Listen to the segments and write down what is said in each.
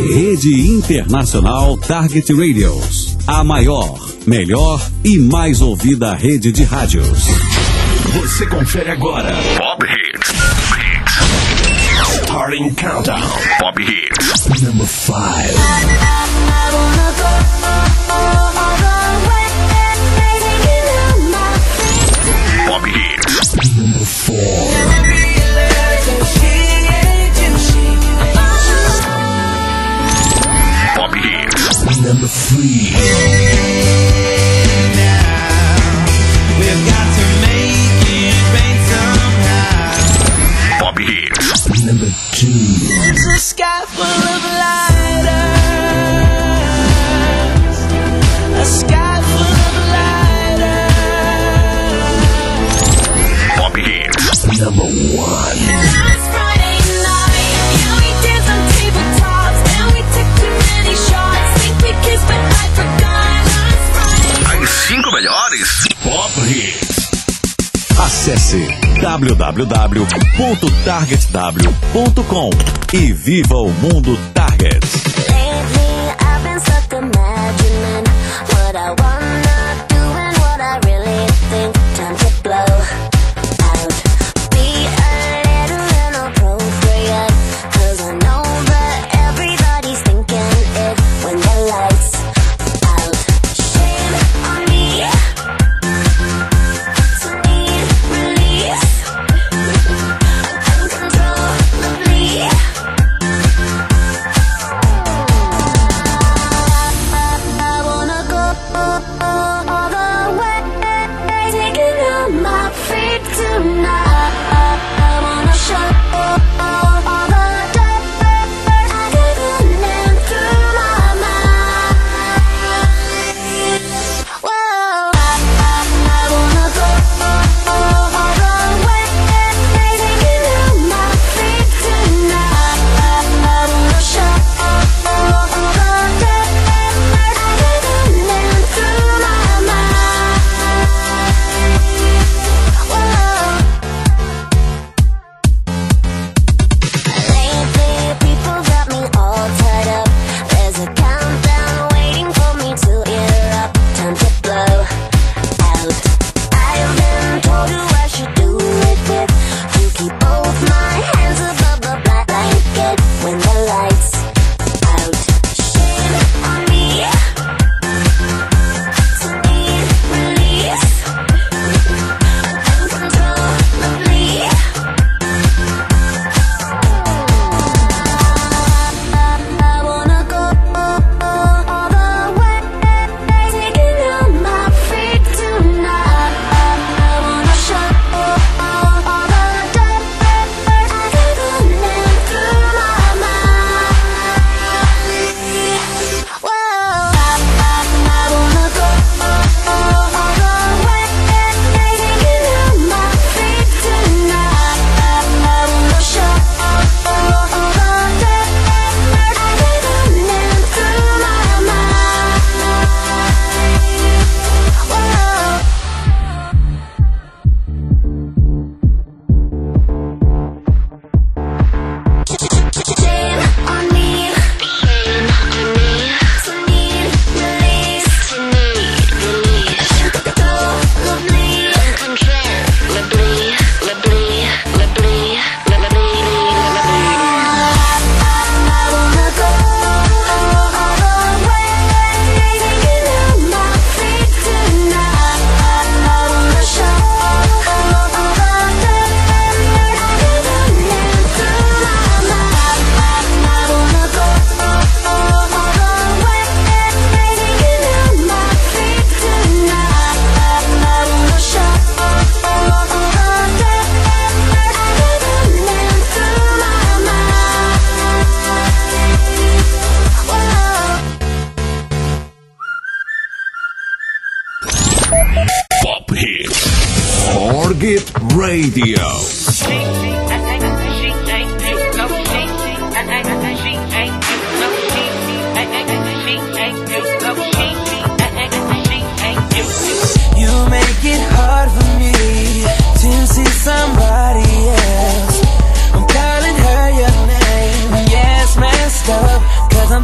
Rede Internacional Target Radios. A maior, melhor e mais ouvida rede de rádios. Você confere agora Pop Hits. Starting Countdown. Pop Hits. Number 5. Pop Hits. Number 4. Pop Hits. Number 3. We've got to make it rain somehow. Pop Hits. Number 2. It's a sky full of lighters. A sky full of lighters. Pop Hits. Number 1. As 5 melhores Pop Hits. Acesse www.targetw.com e viva o mundo Target. Target Radio. You make it hard for me to see somebody else. I'm calling her your name. Yes, messed up, 'cause I'm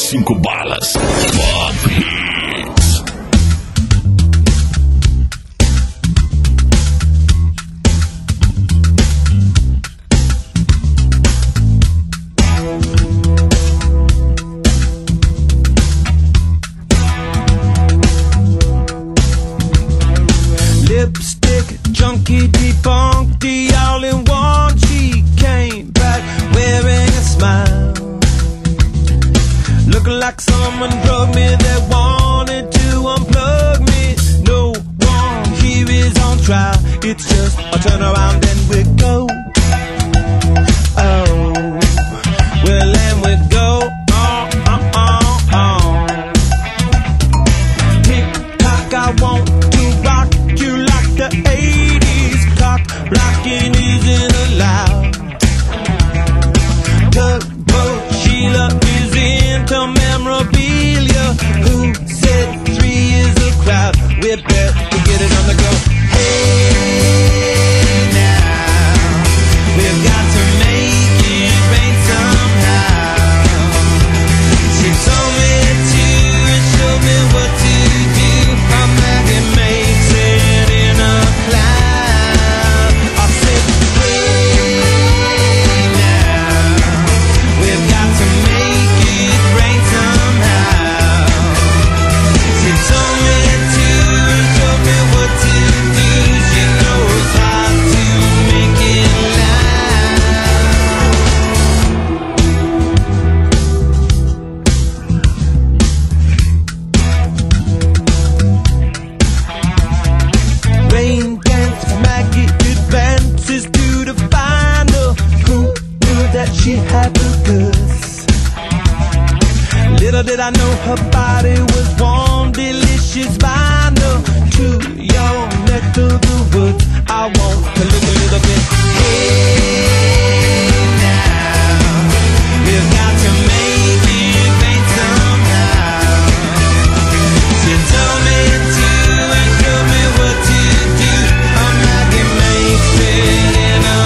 5 balas. Pop Hits. Lipstick, junkie, debunked, all in one. She came back wearing a smile, looking like someone drugged me that wanted to unplug me. No one here is on trial. It's just a turn around and we go. Oh, well, and we go. Tick-tock, I want to rock you like the 80s. Cock blocking isn't allowed. Tugboat Sheila is into memorabilia. Who said 3 is a crowd? We better get it on the go. Hey now, we've got to make it rain somehow. She told me to and showed me what to do. A magnet makes it in a cloud. I said, hey now, we've got to make it rain somehow. She told me to and showed me what to do. She knows how to make it loud. Rain dance, Maggie advances to the final. Who knew that she had the goods? Little did I know her body was warm, delicious vinyl. To your neck of the woods, I want to look a little bit. Hey now, we've got to make it rain somehow. She told me to and showed me what to do. A magnet makes it in a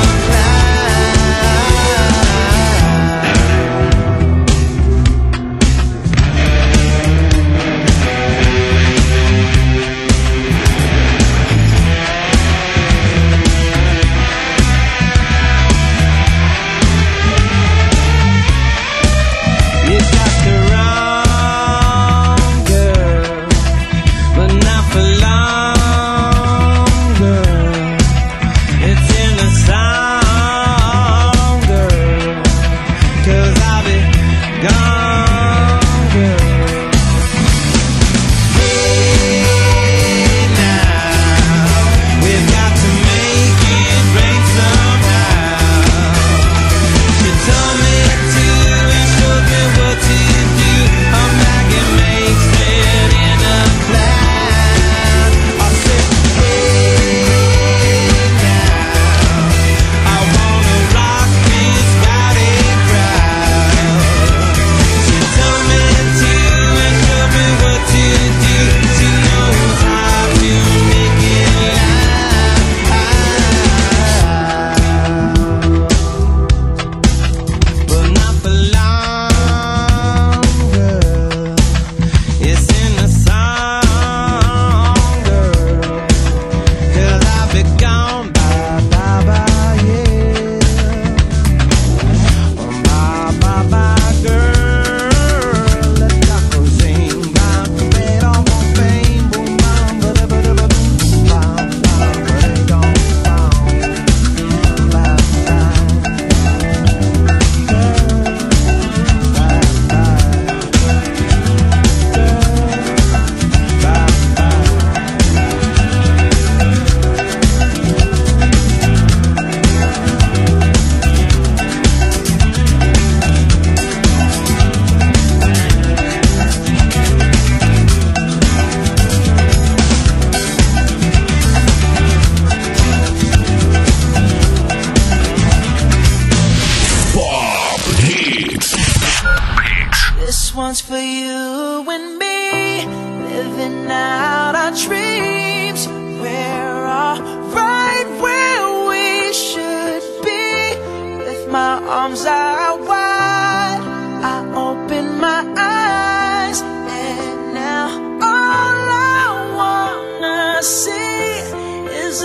one's for you and me, living out our dreams. We're all right where we should be. With my arms out wide, I open my eyes.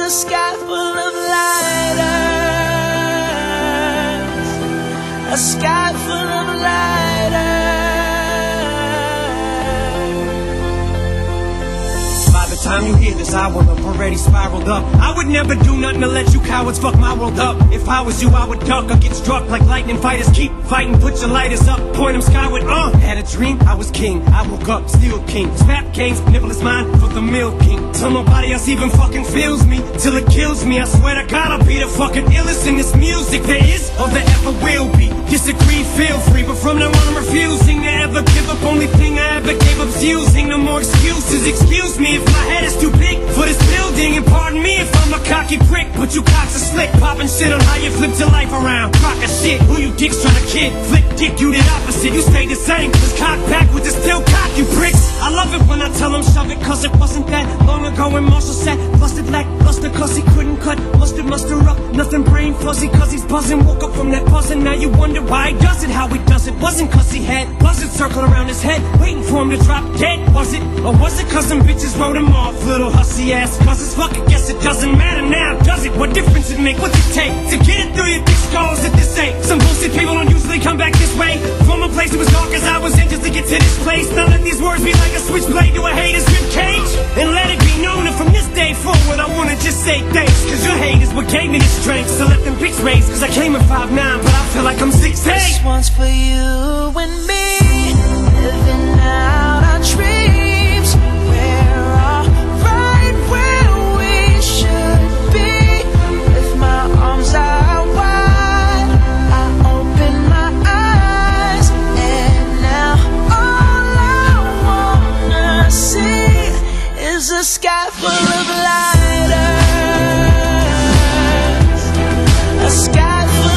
a sky full of lighters, a sky full of lighters. By the time you hear this, I will have already spiraled up. I would never do nothing to let you cowards fuck my world up. If I was you, I would duck or get struck like lightning. Fighters keep fighting, put your lighters up, point them skyward. Had a dream, I was king, I woke up, still king. Snap games, nibble is mine for the milk king. Till nobody else even fucking feels me, till it kills me. I swear to God, I'll be the fucking illest in this music there is or there ever will be. Disagree, feel free, but from now on I'm refusing to ever give up. Only thing I ever gave up's using. No more excuses, excuse me if my head is too big for this building. And pardon me if I'm a cocky prick, but you cocks are slick, popping shit on how you flipped your life around. Crock of shit, who you dicks trying to kid? Flick dick, you did opposite, you stayed the same. Cause cock backwards is still cock, you pricks. I love it when I tell them shove it, cause it wasn't that long ago when Marshall said busted like buster cause he couldn't cut mustard, muster up, nothing brain fuzzy cause he's buzzing. Woke up from that buzzing, now you wonder why he does it, how he does it. Wasn't cause he had buzzards circling around his head, waiting for him to drop dead, was it? Or was it cause some bitches wrote him off, little hussy ass causes? Fuck it, guess it doesn't matter now, does it? What difference it make? What's it take to get it through your thick skulls at this ain't? Some bullshit people don't usually come back this way. From a place that was dark as I was in just to get to this place. Now let these words be like a switchblade to a hater's ribcage, and let it be known that from this day forward I wanna just say thanks. Cause your hate is what gave me the strength, so let them pics raise. Cause I came in 5'9", but I feel like I'm 6'8". This one's for you and me, living out our dreams. We're all right where we should be. With my arms out wide, I open my eyes, and now all I wanna see is a sky full of lighters, a sky full of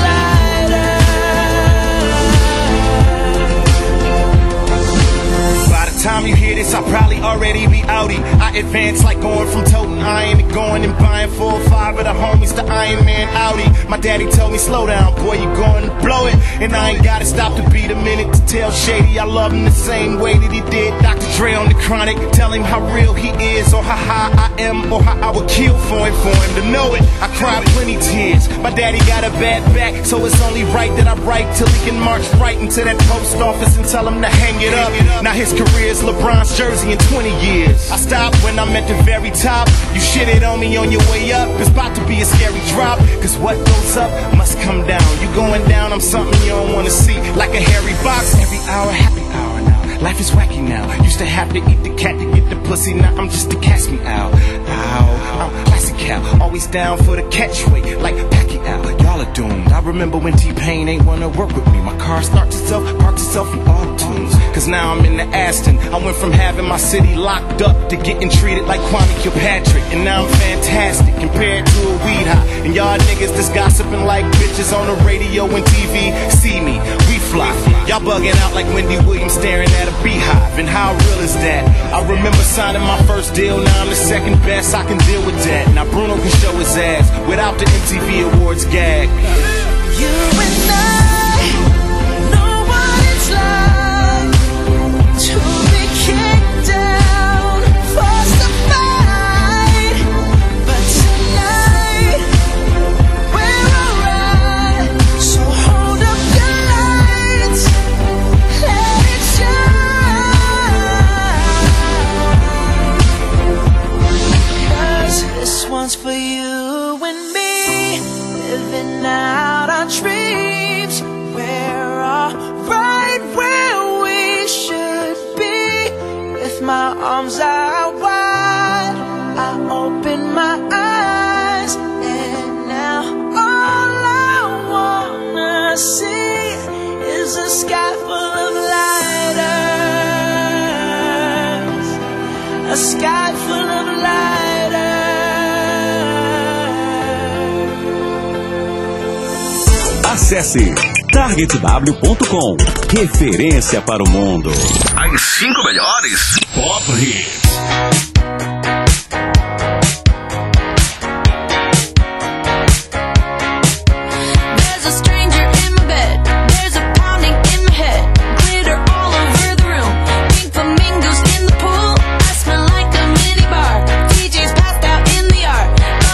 time you hear this, I'll probably already be outie. I advance like going from toting iron to going and buying 4 or 5 of the homies to Iron Man Audi. My daddy told me, slow down, boy, you going to blow it. And I ain't gotta stop to beat a minute to tell Shady I love him the same way that he did Dr. Dre on the Chronic. Tell him how real he is, or how high I am, or how I would kill for him to know it. I cried plenty tears. My daddy got a bad back, so it's only right that I write till he can march right into that post office and tell him to hang it up. Now his career LeBron's jersey in 20 years. I stopped when I'm at the very top. You shitted on me on your way up. It's about to be a scary drop. Cause what goes up must come down. You going down, I'm something you don't wanna see. Like a hairy box. Every hour, happy hour now. Life is wacky now. Used to have to eat the cat to get the pussy. Now I'm just a cast me out. Ow, I'm classic Cal. Always down for the catchweight like Pacquiao. Y'all are doomed. I remember when T-Pain ain't wanna work with me. My car starts itself, parks itself in auto tunes. Cause now I'm in the Aston. I went from having my city locked up to getting treated like Kwame Kilpatrick. And now I'm fantastic compared to a weed high. And y'all niggas just gossiping like bitches on the radio and TV. See me, we fly. Y'all bugging out like Wendy Williams staring at a beehive. And how real is that? I remember signing my first deal. Now I'm the second best, I can deal with that. Now Bruno can show his ass without the MTV Awards gag. You and I know what it's like to be kicked down, forced to fight. But tonight we're alright. So hold up your lights, let it shine. Cause this one's for you and me, living out our dreams. We're all right where we should be. With my arms out wide, I open my eyes, and now all I wanna see is a sky full of lighters, a sky full of lighters. Acesse targetw.com. Referência para o mundo. As 5 melhores Pop Hits. Flamingos in the pool, I smell like a minibar. DJ's passed out in the yard.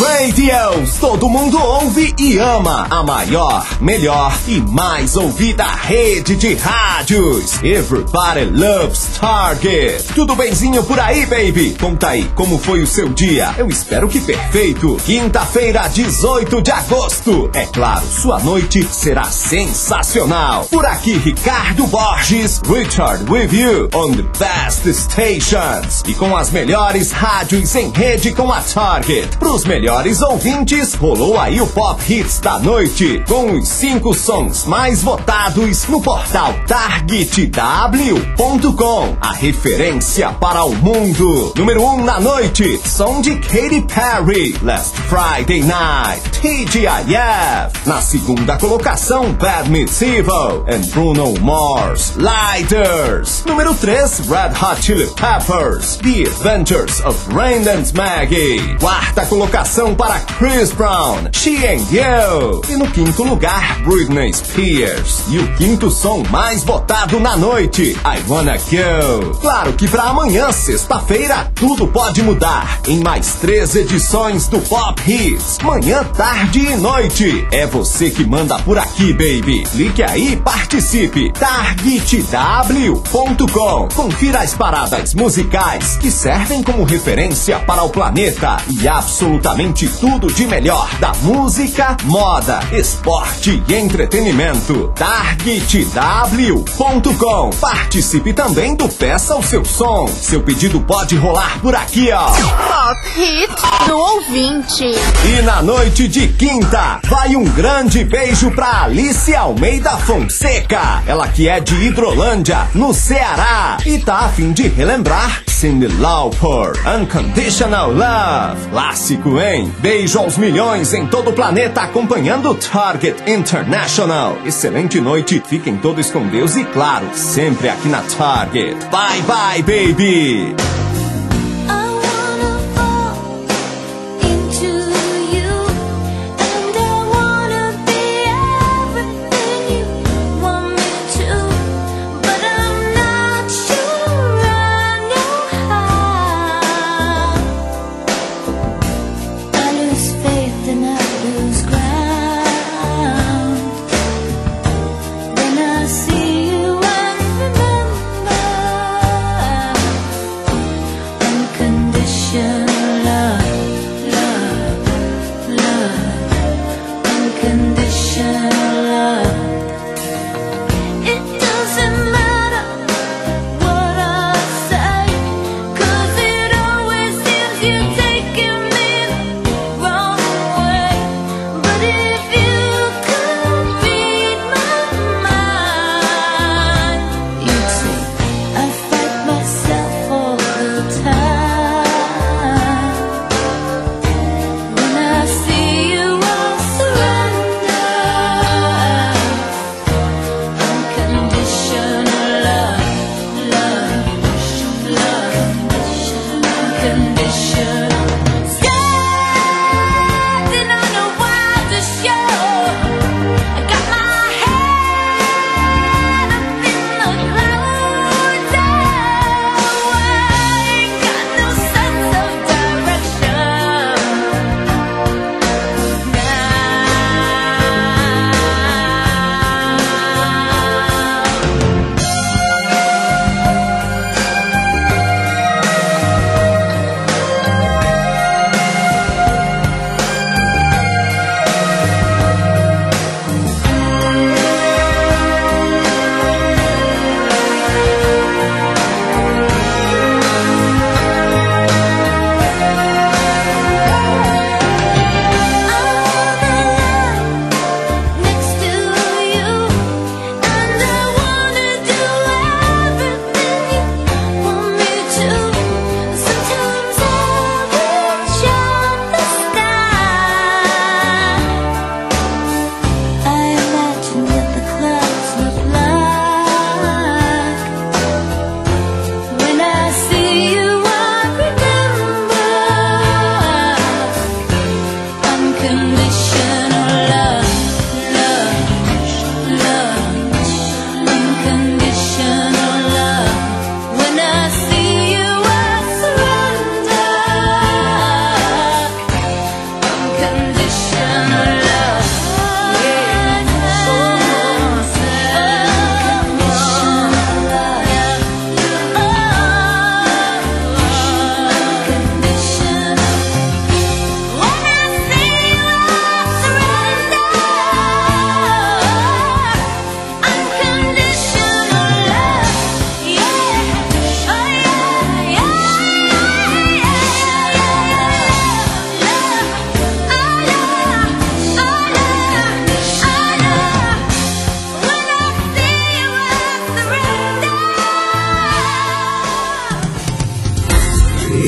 Radios. Todo mundo ouve e ama. A maior, melhor e mais ouvida rede de rádios. Everybody loves Target. Tudo benzinho por aí, baby? Conta aí, como foi o seu dia? Eu espero que perfeito. Quinta-feira, 18 de agosto. É claro, sua noite será sensacional. Por aqui, Ricardo Borges, Richard with you on the best stations. E com as melhores rádios em rede com a Target. Pros melhores ouvintes, rolou aí o Pop Hits da noite, com os 5 sons mais votados no portal targetw.com, a referência para o mundo. Número 1 na noite, som de Katy Perry, Last Friday Night, TGIF. Na segunda colocação, Bad Meets Evil and Bruno Mars, Lighters. Número 3, Red Hot Chili Peppers, The Adventures of Rain and Maggie. Quarta colocação para Chris Brown, She and You. E no quinto lugar, Britney Spears. E o quinto som mais votado na noite, I Wanna Go. Claro que pra amanhã, sexta-feira, tudo pode mudar. Em mais 3 edições do Pop Hits, manhã, tarde e noite. É você que manda por aqui, baby. Clique aí e participe. targetw.com. Confira as paradas musicais que servem como referência para o planeta e absolutamente tudo de melhor da música, moda, esporte e entretenimento. targetw.com. Participe também do Peça o Seu Som. Seu pedido pode rolar por aqui, ó. Pop Hit do ouvinte. E na noite de quinta, vai um grande beijo pra Alice Almeida Fonseca. Ela que é de Hidrolândia, no Ceará, e tá a fim de relembrar Cyndi Lauper, Unconditional Love. Clássico, hein? Beijo aos milhões em todo o planeta acompanhando Target International. Excelente noite, fiquem todos com Deus e claro, sempre aqui na Target. Bye bye, baby! See you and remember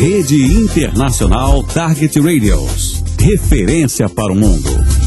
Rede Internacional Target Radios. Referência para o mundo.